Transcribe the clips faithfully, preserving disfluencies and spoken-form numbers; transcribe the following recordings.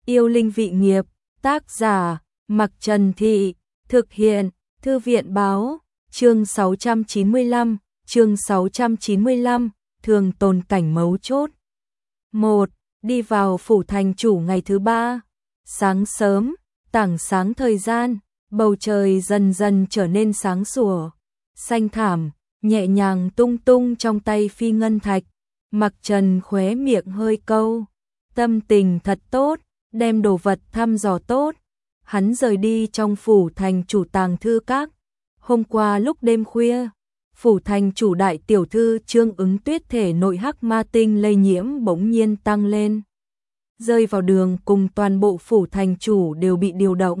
Yêu linh vị nghiệp, tác giả, Mặc Trần Thị, thực hiện, Thư viện báo, chương sáu trăm chín mươi lăm, chương sáu trăm chín mươi lăm, thường tồn cảnh mấu chốt. một. Đi vào phủ thành chủ ngày thứ ba. Sáng sớm, tảng sáng thời gian, bầu trời dần dần trở nên sáng sủa, xanh thảm, nhẹ nhàng tung tung trong tay phi ngân thạch. Mặc Trần khóe miệng hơi câu, tâm tình thật tốt, đem đồ vật thăm dò tốt. Hắn rời đi trong phủ thành chủ tàng thư các. Hôm qua lúc đêm khuya, phủ thành chủ đại tiểu thư Trương Ứng Tuyết thể nội hắc ma tinh lây nhiễm bỗng nhiên tăng lên. Rơi vào đường cùng toàn bộ phủ thành chủ đều bị điều động.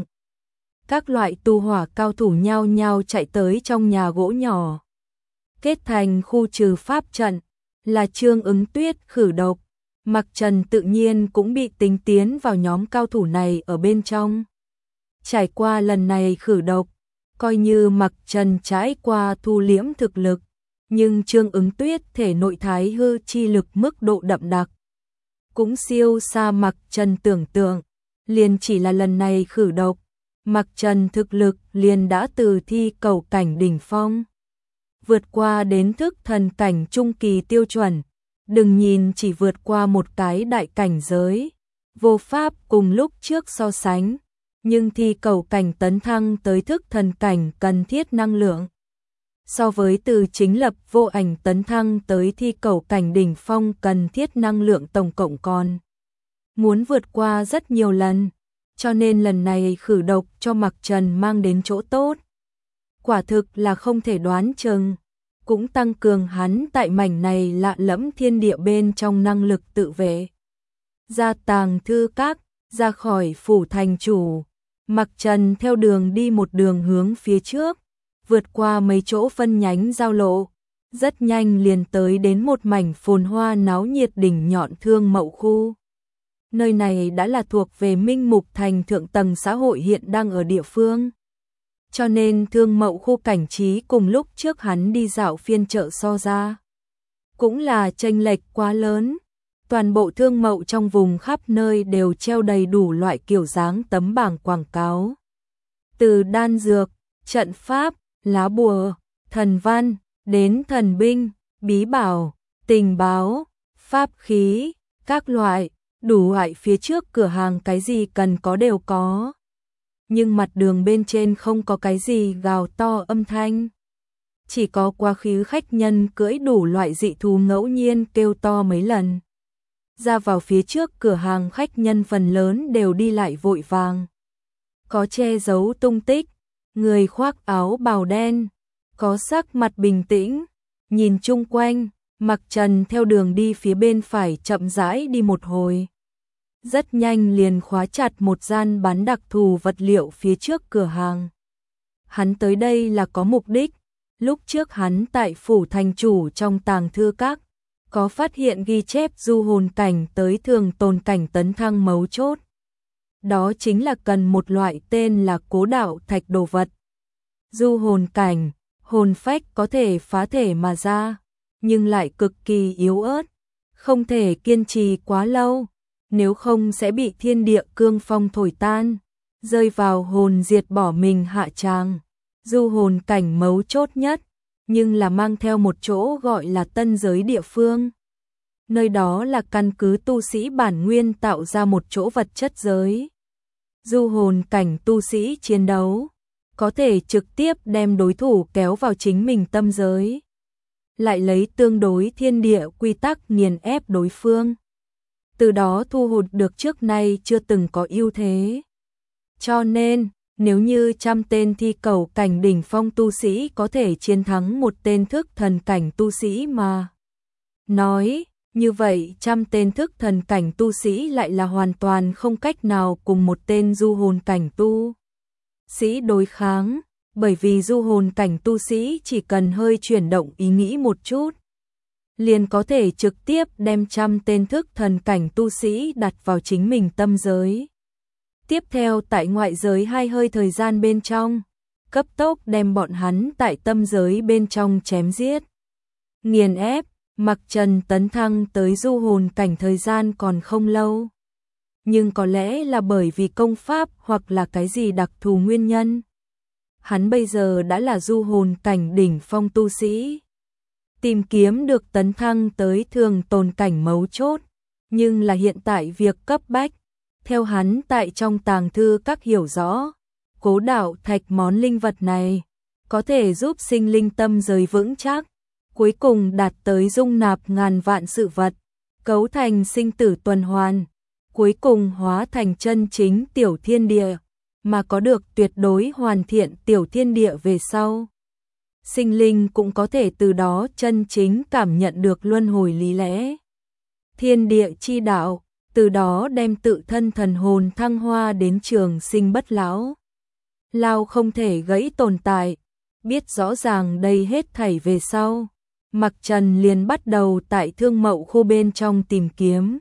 Các loại tu hỏa cao thủ nhao nhao chạy tới trong nhà gỗ nhỏ. Kết thành khu trừ pháp trận, là Trương Ứng Tuyết khử độc. Mặc Trần tự nhiên cũng bị tính tiến vào nhóm cao thủ này ở bên trong. Trải qua lần này khử độc, coi như Mặc Trần trải qua thu liễm thực lực, nhưng Trương Ứng Tuyết thể nội thái hư chi lực mức độ đậm đặc cũng siêu xa Mặc Trần tưởng tượng. Liền chỉ là lần này khử độc, Mặc Trần thực lực liền đã từ thi cầu cảnh đỉnh phong vượt qua đến thức thần cảnh trung kỳ tiêu chuẩn. Đừng nhìn chỉ vượt qua một cái đại cảnh giới, vô pháp cùng lúc trước so sánh, nhưng thi cầu cảnh tấn thăng tới thức thần cảnh cần thiết năng lượng. So với từ chính lập vô ảnh tấn thăng tới thi cầu cảnh đỉnh phong cần thiết năng lượng tổng cộng còn muốn vượt qua rất nhiều lần, cho nên lần này khử độc cho Mặc Trần mang đến chỗ tốt. Quả thực là không thể đoán chừng, cũng tăng cường hắn tại mảnh này lạ lẫm thiên địa bên trong năng lực tự vệ. Ra tàng thư các, ra khỏi phủ thành chủ, Mặc Trần theo đường đi một đường hướng phía trước, vượt qua mấy chỗ phân nhánh giao lộ, rất nhanh liền tới đến một mảnh phồn hoa náo nhiệt đỉnh nhọn Thương Mậu khu. Nơi này đã là thuộc về Minh Mục thành thượng tầng xã hội hiện đang ở địa phương. Cho nên Thương Mậu khu cảnh trí cùng lúc trước hắn đi dạo phiên chợ so ra cũng là chênh lệch quá lớn. Toàn bộ thương mậu trong vùng khắp nơi đều treo đầy đủ loại kiểu dáng tấm bảng quảng cáo. Từ đan dược, trận pháp, lá bùa, thần văn, đến thần binh, bí bảo, tình báo, pháp khí, các loại, đủ loại phía trước cửa hàng cái gì cần có đều có. Nhưng mặt đường bên trên không có cái gì gào to âm thanh. Chỉ có quá khứ khách nhân cưỡi đủ loại dị thú ngẫu nhiên kêu to mấy lần. Ra vào phía trước cửa hàng khách nhân phần lớn đều đi lại vội vàng. Có che giấu tung tích, người khoác áo bào đen, có sắc mặt bình tĩnh, nhìn chung quanh. Mặc Trần theo đường đi phía bên phải chậm rãi đi một hồi. Rất nhanh liền khóa chặt một gian bán đặc thù vật liệu phía trước cửa hàng. Hắn tới đây là có mục đích. Lúc trước hắn tại phủ thành chủ trong tàng thư các, có phát hiện ghi chép du hồn cảnh tới thường tồn cảnh tấn thăng mấu chốt. Đó chính là cần một loại tên là cố đạo thạch đồ vật. Du hồn cảnh, hồn phách có thể phá thể mà ra, nhưng lại cực kỳ yếu ớt, không thể kiên trì quá lâu, nếu không sẽ bị thiên địa cương phong thổi tan, rơi vào hồn diệt bỏ mình hạ tràng. Du hồn cảnh mấu chốt nhất, nhưng là mang theo một chỗ gọi là tân giới địa phương. Nơi đó là căn cứ tu sĩ bản nguyên tạo ra một chỗ vật chất giới. Du hồn cảnh tu sĩ chiến đấu, có thể trực tiếp đem đối thủ kéo vào chính mình tâm giới, lại lấy tương đối thiên địa quy tắc nghiền ép đối phương. Từ đó thu hút được trước nay chưa từng có ưu thế. Cho nên, nếu như trăm tên thi cầu cảnh đỉnh phong tu sĩ có thể chiến thắng một tên thức thần cảnh tu sĩ mà nói, như vậy trăm tên thức thần cảnh tu sĩ lại là hoàn toàn không cách nào cùng một tên du hồn cảnh tu sĩ đối kháng, bởi vì du hồn cảnh tu sĩ chỉ cần hơi chuyển động ý nghĩ một chút, liền có thể trực tiếp đem trăm tên thức thần cảnh tu sĩ đặt vào chính mình tâm giới. Tiếp theo tại ngoại giới hai hơi thời gian bên trong, cấp tốc đem bọn hắn tại tâm giới bên trong chém giết, nghiền ép. Mặc Trần tấn thăng tới du hồn cảnh thời gian còn không lâu, nhưng có lẽ là bởi vì công pháp hoặc là cái gì đặc thù nguyên nhân. Hắn bây giờ đã là du hồn cảnh đỉnh phong tu sĩ. Tìm kiếm được tấn thăng tới thường tồn cảnh mấu chốt, nhưng là hiện tại việc cấp bách. Theo hắn tại trong tàng thư các hiểu rõ, cố đạo thạch món linh vật này có thể giúp sinh linh tâm rời vững chắc, cuối cùng đạt tới dung nạp ngàn vạn sự vật, cấu thành sinh tử tuần hoàn, cuối cùng hóa thành chân chính tiểu thiên địa, mà có được tuyệt đối hoàn thiện tiểu thiên địa về sau. Sinh linh cũng có thể từ đó chân chính cảm nhận được luân hồi lý lẽ. Thiên địa chi đạo, từ đó đem tự thân thần hồn thăng hoa đến trường sinh bất lão. Lao không thể gãy tồn tại, biết rõ ràng đây hết thảy về sau. Mặc Trần liền bắt đầu tại thương mậu khu bên trong tìm kiếm.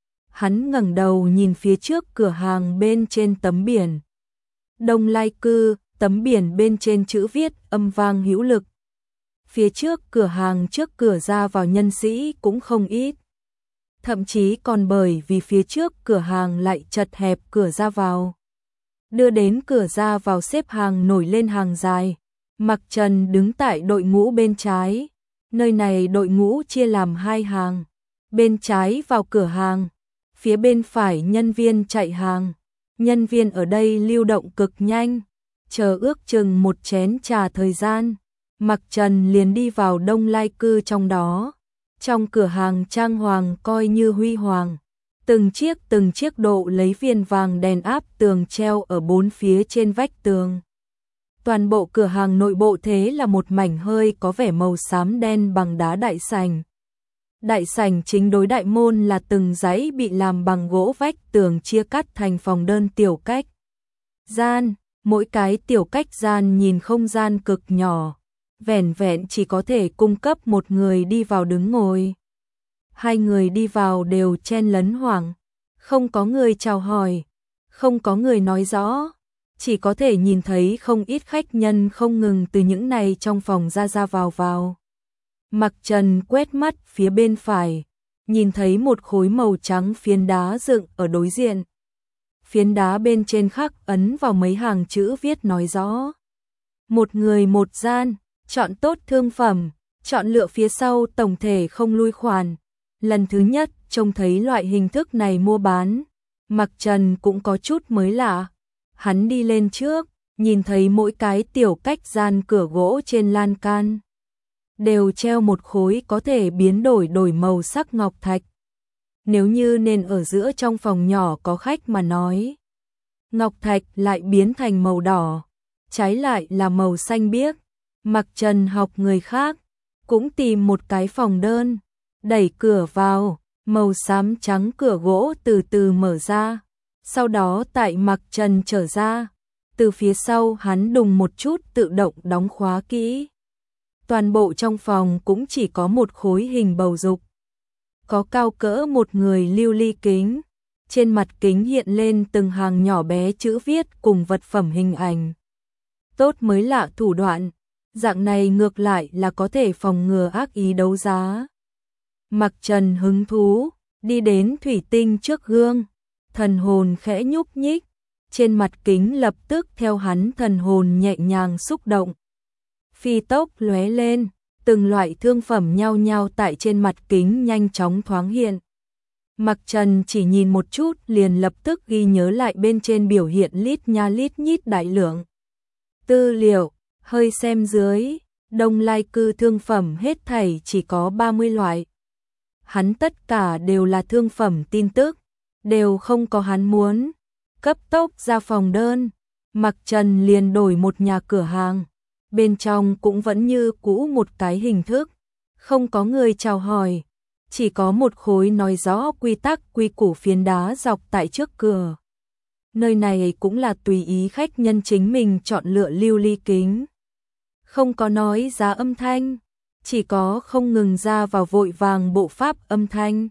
Hắn ngẩng đầu nhìn phía trước cửa hàng bên trên tấm biển. Đông Lai Cư, tấm biển bên trên chữ viết âm vang hữu lực. Phía trước cửa hàng trước cửa ra vào nhân sĩ cũng không ít. Thậm chí còn bởi vì phía trước cửa hàng lại chật hẹp cửa ra vào. Đưa đến cửa ra vào xếp hàng nổi lên hàng dài. Mặc Trần đứng tại đội ngũ bên trái. Nơi này đội ngũ chia làm hai hàng. Bên trái vào cửa hàng, phía bên phải nhân viên chạy hàng. Nhân viên ở đây lưu động cực nhanh, chờ ước chừng một chén trà thời gian. Mặc Trần liền đi vào Đông Lai Cư trong đó. Trong cửa hàng trang hoàng coi như huy hoàng. Từng chiếc từng chiếc độ lấy viền vàng đèn áp tường treo ở bốn phía trên vách tường. Toàn bộ cửa hàng nội bộ thế là một mảnh hơi có vẻ màu xám đen bằng đá đại sảnh. Đại sảnh chính đối đại môn là từng dãy bị làm bằng gỗ vách tường chia cắt thành phòng đơn tiểu cách gian, mỗi cái tiểu cách gian nhìn không gian cực nhỏ, vẻn vẹn chỉ có thể cung cấp một người đi vào đứng ngồi. Hai người đi vào đều chen lấn hoảng, không có người chào hỏi, không có người nói rõ, chỉ có thể nhìn thấy không ít khách nhân không ngừng từ những này trong phòng ra ra vào vào. Mặc Trần quét mắt phía bên phải, nhìn thấy một khối màu trắng phiến đá dựng ở đối diện. Phiến đá bên trên khắc ấn vào mấy hàng chữ viết nói rõ. Một người một gian, chọn tốt thương phẩm, chọn lựa phía sau tổng thể không lui khoản. Lần thứ nhất trông thấy loại hình thức này mua bán, Mặc Trần cũng có chút mới lạ. Hắn đi lên trước, nhìn thấy mỗi cái tiểu cách gian cửa gỗ trên lan can đều treo một khối có thể biến đổi đổi màu sắc ngọc thạch. Nếu như nên ở giữa trong phòng nhỏ có khách mà nói, ngọc thạch lại biến thành màu đỏ, trái lại là màu xanh biếc. Mặc Trần học người khác, cũng tìm một cái phòng đơn, đẩy cửa vào, màu xám trắng cửa gỗ từ từ mở ra. Sau đó tại Mặc Trần trở ra, từ phía sau hắn đùng một chút tự động đóng khóa kỹ. Toàn bộ trong phòng cũng chỉ có một khối hình bầu dục, có cao cỡ một người lưu ly kính, trên mặt kính hiện lên từng hàng nhỏ bé chữ viết cùng vật phẩm hình ảnh. Tốt mới lạ thủ đoạn, dạng này ngược lại là có thể phòng ngừa ác ý đấu giá. Mặc Trần hứng thú, đi đến thủy tinh trước gương, thần hồn khẽ nhúc nhích, trên mặt kính lập tức theo hắn thần hồn nhẹ nhàng xúc động. Phi tốc lóe lên, từng loại thương phẩm nhao nhao tại trên mặt kính nhanh chóng thoáng hiện. Mặc Trần chỉ nhìn một chút liền lập tức ghi nhớ lại bên trên biểu hiện lít nha lít nhít đại lượng tư liệu, hơi xem dưới, Đông Lai Cư thương phẩm hết thảy chỉ có ba mươi loại. Hắn tất cả đều là thương phẩm tin tức, đều không có hắn muốn. Cấp tốc ra phòng đơn, Mặc Trần liền đổi một nhà cửa hàng. Bên trong cũng vẫn như cũ một cái hình thức, không có người chào hỏi, chỉ có một khối nói rõ quy tắc quy củ phiến đá dọc tại trước cửa. Nơi này cũng là tùy ý khách nhân chính mình chọn lựa lưu ly kính. Không có nói giá âm thanh, chỉ có không ngừng ra vào vội vàng bộ pháp âm thanh.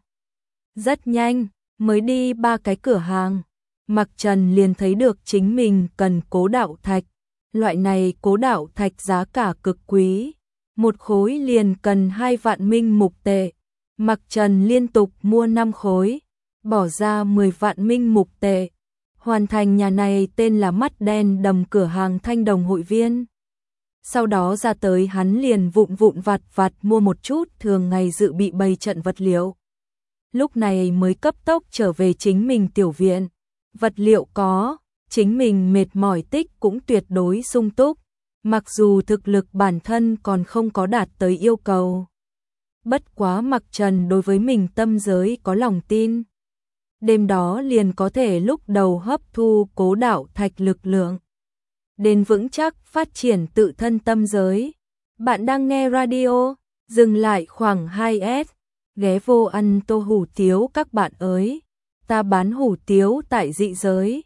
Rất nhanh, mới đi ba cái cửa hàng, Mặc Trần liền thấy được chính mình cần cố đạo thạch. Loại này cố đạo thạch giá cả cực quý, một khối liền cần hai vạn minh mục tệ. Mặc Trần liên tục mua năm khối, bỏ ra mười vạn minh mục tệ, hoàn thành nhà này tên là Mắt Đen Đầm cửa hàng thanh đồng hội viên. Sau đó ra tới hắn liền vụn vụn vặt vặt mua một chút thường ngày dự bị bày trận vật liệu. Lúc này mới cấp tốc trở về chính mình tiểu viện. Vật liệu có, chính mình mệt mỏi tích cũng tuyệt đối sung túc, mặc dù thực lực bản thân còn không có đạt tới yêu cầu. Bất quá Mặc Trần đối với mình tâm giới có lòng tin. Đêm đó liền có thể lúc đầu hấp thu cố đạo thạch lực lượng. Đến vững chắc phát triển tự thân tâm giới. Bạn đang nghe radio, dừng lại khoảng hai S, ghé vô ăn tô hủ tiếu các bạn ơi. Ta bán hủ tiếu tại dị giới.